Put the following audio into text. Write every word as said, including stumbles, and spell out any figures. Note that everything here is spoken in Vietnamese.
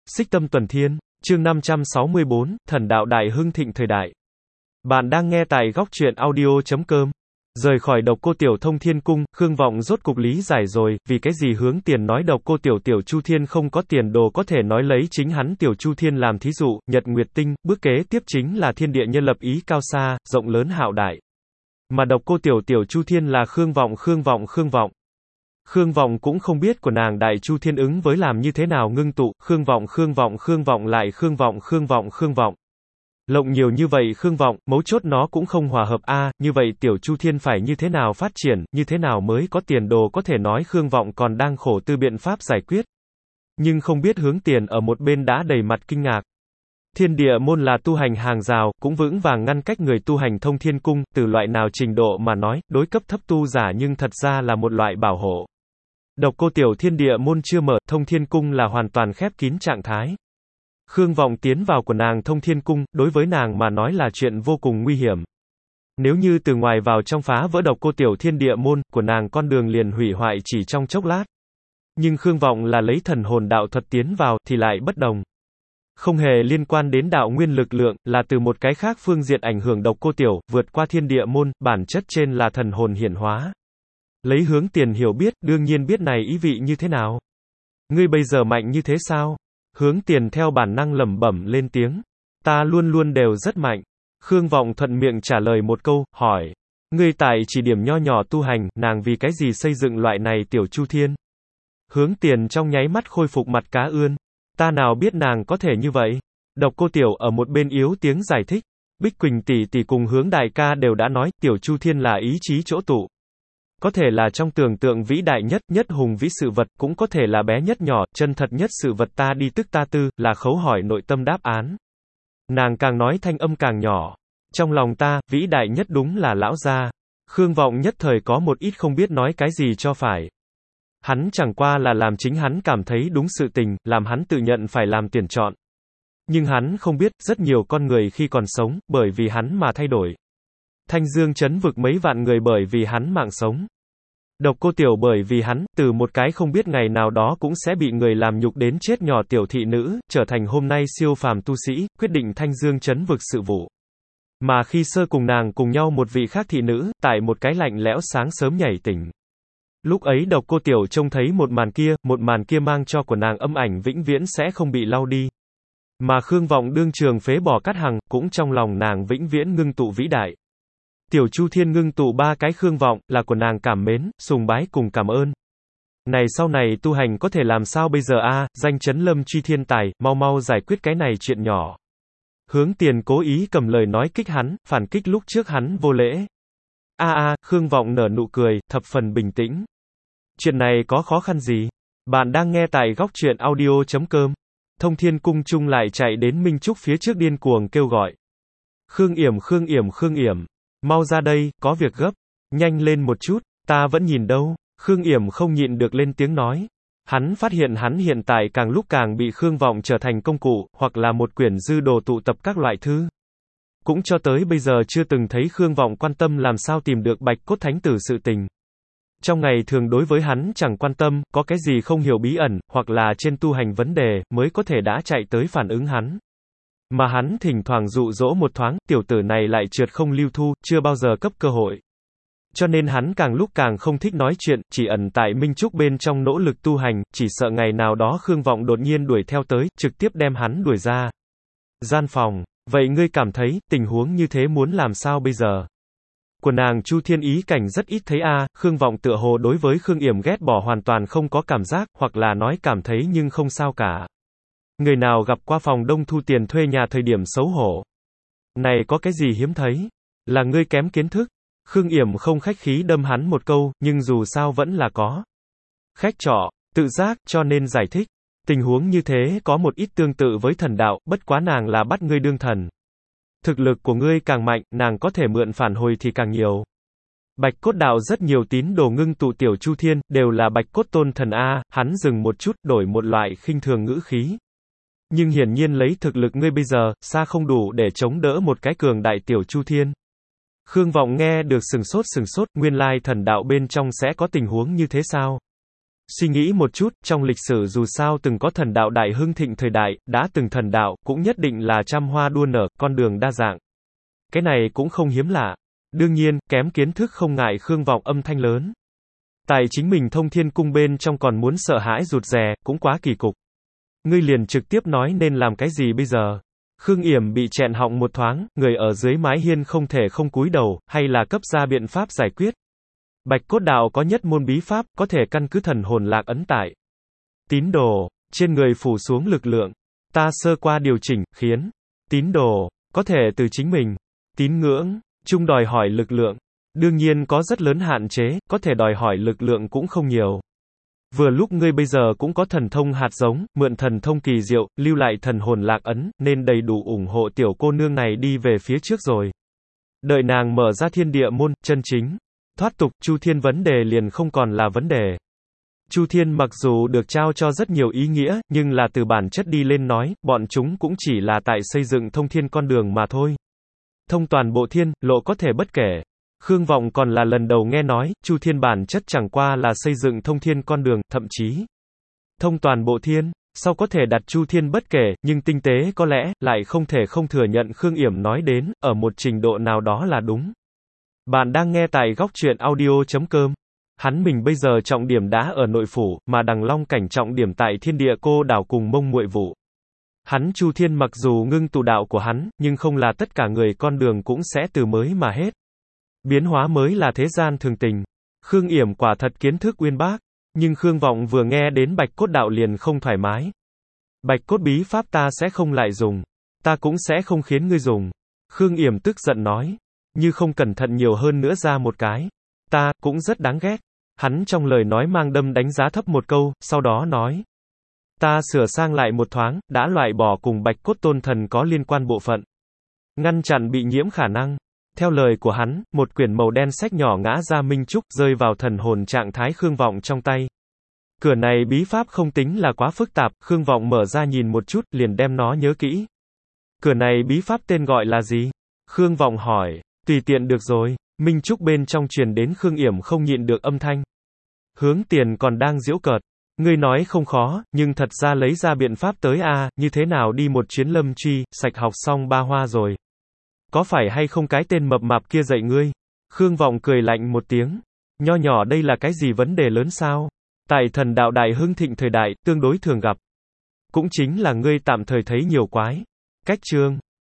Xích Tâm Tuần Thiên, chương năm trăm sáu mươi bốn, Thần đạo đại hưng thịnh thời đại. Bạn đang nghe tại góc truyện audio chấm com. Rời khỏi Độc Cô Tiểu Thông Thiên Cung, Khương Vọng rốt cục lý giải rồi, vì cái gì Hướng Tiền nói Độc Cô Tiểu Tiểu Chu Thiên không có tiền đồ có thể nói lấy chính hắn Tiểu Chu Thiên làm thí dụ, Nhật Nguyệt Tinh, bước kế tiếp chính là thiên địa nhân lập ý cao xa, rộng lớn hạo đại. Mà Độc Cô Tiểu Tiểu Chu Thiên là Khương Vọng Khương Vọng Khương Vọng. Khương Vọng cũng không biết của nàng Đại Chu Thiên ứng với làm như thế nào ngưng tụ, Khương Vọng Khương Vọng Khương Vọng lại Khương Vọng Khương Vọng Khương Vọng. Lộng nhiều như vậy Khương Vọng, mấu chốt nó cũng không hòa hợp a, à, như vậy Tiểu Chu Thiên phải như thế nào phát triển, như thế nào mới có tiền đồ có thể nói Khương Vọng còn đang khổ tư biện pháp giải quyết. Nhưng không biết Hướng Tiền ở một bên đã đầy mặt kinh ngạc. Thiên địa môn là tu hành hàng rào, cũng vững vàng ngăn cách người tu hành thông thiên cung, từ loại nào trình độ mà nói, đối cấp thấp tu giả nhưng thật ra là một loại bảo hộ. Độc Cô Tiểu Thiên địa môn chưa mở, thông thiên cung là hoàn toàn khép kín trạng thái. Khương Vọng tiến vào của nàng thông thiên cung, đối với nàng mà nói là chuyện vô cùng nguy hiểm. Nếu như từ ngoài vào trong phá vỡ Độc Cô Tiểu Thiên địa môn, của nàng con đường liền hủy hoại chỉ trong chốc lát. Nhưng Khương Vọng là lấy thần hồn đạo thuật tiến vào, thì lại bất đồng. Không hề liên quan đến đạo nguyên lực lượng, là từ một cái khác phương diện ảnh hưởng Độc Cô Tiểu, vượt qua thiên địa môn, bản chất trên là thần hồn hiển hóa. Lấy Hướng Tiền hiểu biết, đương nhiên biết này ý vị như thế nào. Ngươi bây giờ mạnh như thế sao? Hướng Tiền theo bản năng lẩm bẩm lên tiếng. Ta luôn luôn đều rất mạnh. Khương Vọng thuận miệng trả lời một câu, hỏi. Ngươi tại chỉ điểm nho nhỏ tu hành, nàng vì cái gì xây dựng loại này Tiểu Chu Thiên? Hướng Tiền trong nháy mắt khôi phục mặt cá ươn. Ta nào biết nàng có thể như vậy? Độc Cô Tiểu ở một bên yếu tiếng giải thích. Bích Quỳnh tỷ tỷ cùng Hướng đại ca đều đã nói, Tiểu Chu Thiên là ý chí chỗ tụ. Có thể là trong tưởng tượng vĩ đại nhất, nhất hùng vĩ sự vật, cũng có thể là bé nhất nhỏ, chân thật nhất sự vật ta đi tức ta tư, là khấu hỏi nội tâm đáp án. Nàng càng nói thanh âm càng nhỏ. Trong lòng ta, vĩ đại nhất đúng là lão gia. Khương Vọng nhất thời có một ít không biết nói cái gì cho phải. Hắn chẳng qua là làm chính hắn cảm thấy đúng sự tình, làm hắn tự nhận phải làm tuyển chọn. Nhưng hắn không biết, rất nhiều con người khi còn sống, bởi vì hắn mà thay đổi. Thanh Dương trấn vực mấy vạn người bởi vì hắn mạng sống. Độc Cô Tiểu bởi vì hắn, từ một cái không biết ngày nào đó cũng sẽ bị người làm nhục đến chết nhỏ tiểu thị nữ, trở thành hôm nay siêu phàm tu sĩ, quyết định Thanh Dương trấn vực sự vụ. Mà khi sơ cùng nàng cùng nhau một vị khác thị nữ, tại một cái lạnh lẽo sáng sớm nhảy tỉnh. Lúc ấy Độc Cô Tiểu trông thấy một màn kia, một màn kia mang cho của nàng âm ảnh vĩnh viễn sẽ không bị lau đi. Mà Khương Vọng đương trường phế bỏ Cát Hằng, cũng trong lòng nàng vĩnh viễn ngưng tụ vĩ đại. Tiểu Chu Thiên ngưng tụ ba cái Khương Vọng, là của nàng cảm mến, sùng bái cùng cảm ơn. Này sau này tu hành có thể làm sao bây giờ a, à, danh chấn lâm truy thiên tài, mau mau giải quyết cái này chuyện nhỏ. Hướng Tiền cố ý cầm lời nói kích hắn, phản kích lúc trước hắn vô lễ. A a, Khương Vọng nở nụ cười, thập phần bình tĩnh. Chuyện này có khó khăn gì? Bạn đang nghe tại góc truyện audio chấm com. Thông Thiên Cung Trung lại chạy đến Minh Trúc phía trước điên cuồng kêu gọi. Khương Yểm Khương Yểm Khương Yểm. Mau ra đây, có việc gấp. Nhanh lên một chút, ta vẫn nhìn đâu. Khương Yểm không nhịn được lên tiếng nói. Hắn phát hiện hắn hiện tại càng lúc càng bị Khương Vọng trở thành công cụ, hoặc là một quyển dư đồ tụ tập các loại thư. Cũng cho tới bây giờ chưa từng thấy Khương Vọng quan tâm làm sao tìm được Bạch Cốt Thánh Tử sự tình. Trong ngày thường đối với hắn chẳng quan tâm, có cái gì không hiểu bí ẩn, hoặc là trên tu hành vấn đề, mới có thể đã chạy tới phản ứng hắn. Mà hắn thỉnh thoảng dụ dỗ một thoáng, tiểu tử này lại trượt không lưu thu, chưa bao giờ cấp cơ hội. Cho nên hắn càng lúc càng không thích nói chuyện, chỉ ẩn tại Minh Trúc bên trong nỗ lực tu hành, chỉ sợ ngày nào đó Khương Vọng đột nhiên đuổi theo tới, trực tiếp đem hắn đuổi ra. Gian phòng, vậy ngươi cảm thấy, tình huống như thế muốn làm sao bây giờ? Của nàng Chu Thiên ý cảnh rất ít thấy a, à, Khương Vọng tựa hồ đối với Khương Yểm ghét bỏ hoàn toàn không có cảm giác, hoặc là nói cảm thấy nhưng không sao cả. Người nào gặp qua phòng đông thu tiền thuê nhà thời điểm xấu hổ? Này có cái gì hiếm thấy? Là ngươi kém kiến thức. Khương Yểm không khách khí đâm hắn một câu, nhưng dù sao vẫn là có. Khách trọ, tự giác, cho nên giải thích. Tình huống như thế có một ít tương tự với thần đạo, bất quá nàng là bắt ngươi đương thần. Thực lực của ngươi càng mạnh, nàng có thể mượn phản hồi thì càng nhiều. Bạch Cốt đạo rất nhiều tín đồ ngưng tụ Tiểu Chu Thiên, đều là Bạch Cốt tôn thần a, hắn dừng một chút, đổi một loại khinh thường ngữ khí. Nhưng hiển nhiên lấy thực lực ngươi bây giờ, xa không đủ để chống đỡ một cái cường đại Tiểu Chu Thiên. Khương Vọng nghe được sừng sốt sừng sốt, nguyên lai thần đạo bên trong sẽ có tình huống như thế sao? Suy nghĩ một chút, trong lịch sử dù sao từng có thần đạo đại hưng thịnh thời đại, đã từng thần đạo, cũng nhất định là trăm hoa đua nở, con đường đa dạng. Cái này cũng không hiếm lạ. Đương nhiên, kém kiến thức không ngại Khương Vọng âm thanh lớn. Tại chính mình Thông Thiên Cung bên trong còn muốn sợ hãi rụt rè, cũng quá kỳ cục. Ngươi liền trực tiếp nói nên làm cái gì bây giờ? Khương Yểm bị chẹn họng một thoáng, người ở dưới mái hiên không thể không cúi đầu, hay là cấp ra biện pháp giải quyết. Bạch Cốt Đạo có nhất môn bí pháp, có thể căn cứ thần hồn lạc ấn tại tín đồ, trên người phủ xuống lực lượng. Ta sơ qua điều chỉnh, khiến tín đồ có thể từ chính mình tín ngưỡng chung đòi hỏi lực lượng. Đương nhiên có rất lớn hạn chế, có thể đòi hỏi lực lượng cũng không nhiều. Vừa lúc ngươi bây giờ cũng có thần thông hạt giống, mượn thần thông kỳ diệu, lưu lại thần hồn lạc ấn, nên đầy đủ ủng hộ tiểu cô nương này đi về phía trước rồi. Đợi nàng mở ra thiên địa môn, chân chính thoát tục, Chu Thiên vấn đề liền không còn là vấn đề. Chu Thiên mặc dù được trao cho rất nhiều ý nghĩa, nhưng là từ bản chất đi lên nói, bọn chúng cũng chỉ là tại xây dựng thông thiên con đường mà thôi. Thông toàn bộ thiên, lộ có thể bất kể. Khương Vọng còn là lần đầu nghe nói, Chu Thiên bản chất chẳng qua là xây dựng thông thiên con đường, thậm chí thông toàn bộ thiên, sau có thể đặt Chu Thiên bất kể, nhưng tinh tế có lẽ, lại không thể không thừa nhận Khương Yểm nói đến, ở một trình độ nào đó là đúng. Bạn đang nghe tại góc truyện audio chấm com. Hắn mình bây giờ trọng điểm đã ở nội phủ, mà Đằng Long cảnh trọng điểm tại thiên địa cô đảo cùng Mông Muội Vụ. Hắn Chu Thiên mặc dù ngưng tụ đạo của hắn, nhưng không là tất cả người con đường cũng sẽ từ mới mà hết. Biến hóa mới là thế gian thường tình. Khương Yểm quả thật kiến thức uyên bác, nhưng Khương Vọng vừa nghe đến Bạch Cốt Đạo liền không thoải mái. Bạch Cốt bí pháp ta sẽ không lại dùng, ta cũng sẽ không khiến ngươi dùng. Khương Yểm tức giận nói, như không cẩn thận nhiều hơn nữa ra một cái, ta cũng rất đáng ghét. Hắn trong lời nói mang đâm đánh giá thấp một câu, sau đó nói, ta sửa sang lại một thoáng, đã loại bỏ cùng Bạch Cốt Tôn Thần có liên quan bộ phận, ngăn chặn bị nhiễm khả năng. Theo lời của hắn, một quyển màu đen sách nhỏ ngã ra minh trúc, rơi vào thần hồn trạng thái Khương Vọng trong tay. Cửa này bí pháp không tính là quá phức tạp, Khương Vọng mở ra nhìn một chút, liền đem nó nhớ kỹ. Cửa này bí pháp tên gọi là gì? Khương Vọng hỏi, tùy tiện được rồi. Minh trúc bên trong truyền đến Khương Yểm không nhịn được âm thanh. Hướng Tiền còn đang giễu cợt. Ngươi nói không khó, nhưng thật ra lấy ra biện pháp tới a, như thế nào đi một chuyến lâm truy, sạch học xong ba hoa rồi. Có phải hay không cái tên mập mạp kia dạy ngươi? Khương Vọng cười lạnh một tiếng. Nho nhỏ đây là cái gì vấn đề lớn sao? Tại thần đạo đại hưng thịnh thời đại, tương đối thường gặp. Cũng chính là ngươi tạm thời thấy nhiều quái. Cách chương.